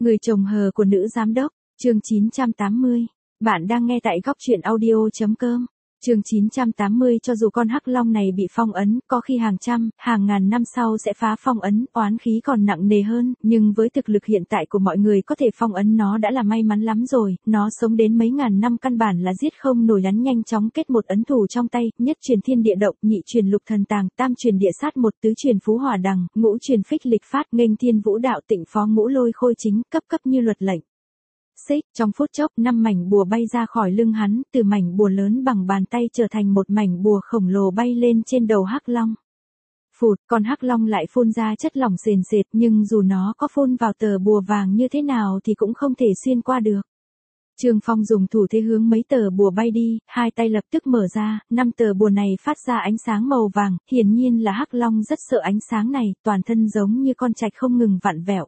Người chồng hờ của nữ giám đốc, chương 980. Bạn đang nghe tại góc truyện audio.com. Chương 980. Cho dù con hắc long này bị phong ấn, có khi hàng trăm, hàng ngàn năm sau sẽ phá phong ấn, oán khí còn nặng nề hơn, nhưng với thực lực hiện tại của mọi người có thể phong ấn nó đã là may mắn lắm rồi, nó sống đến mấy ngàn năm căn bản là giết không nổi. Hắn nhanh chóng kết một ấn thủ trong tay, nhất truyền thiên địa động, nhị truyền lục thần tàng, tam truyền địa sát một, tứ truyền phú hỏa đằng, ngũ truyền phích lịch phát, nghênh thiên vũ đạo tịnh phó ngũ lôi khôi chính, cấp cấp như luật lệnh. Xích, trong phút chốc, 5 mảnh bùa bay ra khỏi lưng hắn, từ mảnh bùa lớn bằng bàn tay trở thành một mảnh bùa khổng lồ bay lên trên đầu hắc long. Phụt, con hắc long lại phun ra chất lỏng sền sệt, nhưng dù nó có phun vào tờ bùa vàng như thế nào thì cũng không thể xuyên qua được. Trương Phong dùng thủ thế hướng mấy tờ bùa bay đi, hai tay lập tức mở ra, 5 tờ bùa này phát ra ánh sáng màu vàng, hiển nhiên là hắc long rất sợ ánh sáng này, toàn thân giống như con trạch không ngừng vặn vẹo.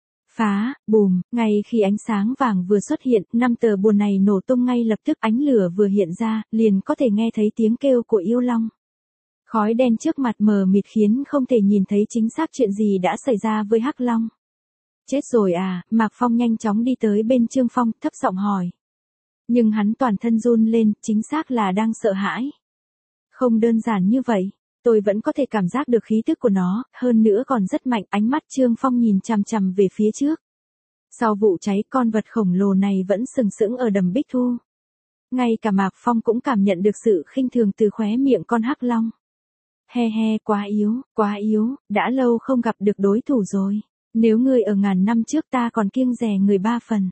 Phá, bùm, ngay khi ánh sáng vàng vừa xuất hiện, 5 tờ bùa này nổ tung ngay lập tức, ánh lửa vừa hiện ra, liền có thể nghe thấy tiếng kêu của yêu long. Khói đen trước mặt mờ mịt khiến không thể nhìn thấy chính xác chuyện gì đã xảy ra với hắc long. Chết rồi à, Mạc Phong nhanh chóng đi tới bên Trương Phong, thấp giọng hỏi. Nhưng hắn toàn thân run lên, chính xác là đang sợ hãi. Không đơn giản như vậy. Tôi vẫn có thể cảm giác được khí tức của nó, hơn nữa còn rất mạnh. Ánh mắt Trương Phong nhìn chằm chằm về phía trước. Sau vụ cháy, con vật khổng lồ này vẫn sừng sững ở đầm Bích Thu. Ngay cả Mạc Phong cũng cảm nhận được sự khinh thường từ khóe miệng con hắc long. He he, quá yếu, đã lâu không gặp được đối thủ rồi. Nếu ngươi ở ngàn năm trước ta còn kiêng dè người 3 phần.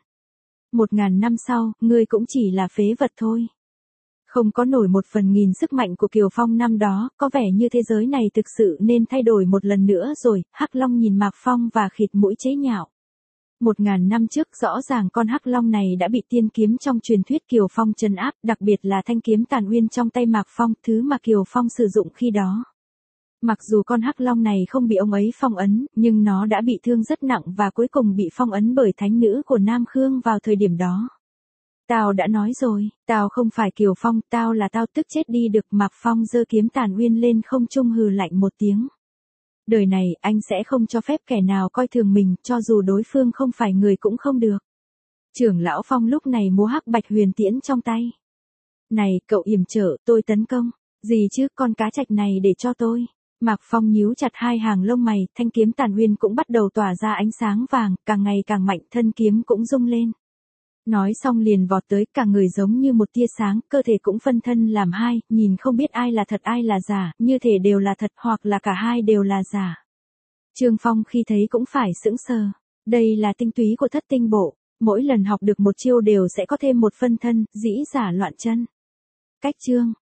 1000 năm sau, ngươi cũng chỉ là phế vật thôi. Không có nổi 1/1000 sức mạnh của Kiều Phong năm đó, có vẻ như thế giới này thực sự nên thay đổi một lần nữa rồi. Hắc Long nhìn Mạc Phong và khịt mũi chế nhạo. 1000 năm trước rõ ràng con hắc long này đã bị tiên kiếm trong truyền thuyết Kiều Phong trấn áp, đặc biệt là thanh kiếm Tàn Uyên trong tay Mạc Phong, thứ mà Kiều Phong sử dụng khi đó. Mặc dù con hắc long này không bị ông ấy phong ấn, nhưng nó đã bị thương rất nặng và cuối cùng bị phong ấn bởi thánh nữ của Nam Khương vào thời điểm đó. Tao đã nói rồi, tao không phải Kiều Phong, tao là tao, tức chết đi được. Mạc Phong giơ kiếm Tàn Uyên lên không trung hừ lạnh một tiếng. Đời này, anh sẽ không cho phép kẻ nào coi thường mình, cho dù đối phương không phải người cũng không được. Trưởng lão Phong lúc này múa hắc bạch huyền tiễn trong tay. Này, cậu yểm trở, tôi tấn công. Gì chứ, con cá trạch này để cho tôi. Mạc Phong nhíu chặt hai hàng lông mày, thanh kiếm Tàn Uyên cũng bắt đầu tỏa ra ánh sáng vàng, càng ngày càng mạnh, thân kiếm cũng rung lên. Nói xong liền vọt tới, cả người giống như một tia sáng, cơ thể cũng phân thân làm hai, nhìn không biết ai là thật ai là giả, như thể đều là thật hoặc là cả hai đều là giả. Trương Phong khi thấy cũng phải sững sờ. Đây là tinh túy của thất tinh bộ, mỗi lần học được một chiêu đều sẽ có thêm một phân thân, dĩ giả loạn chân. Cách chương.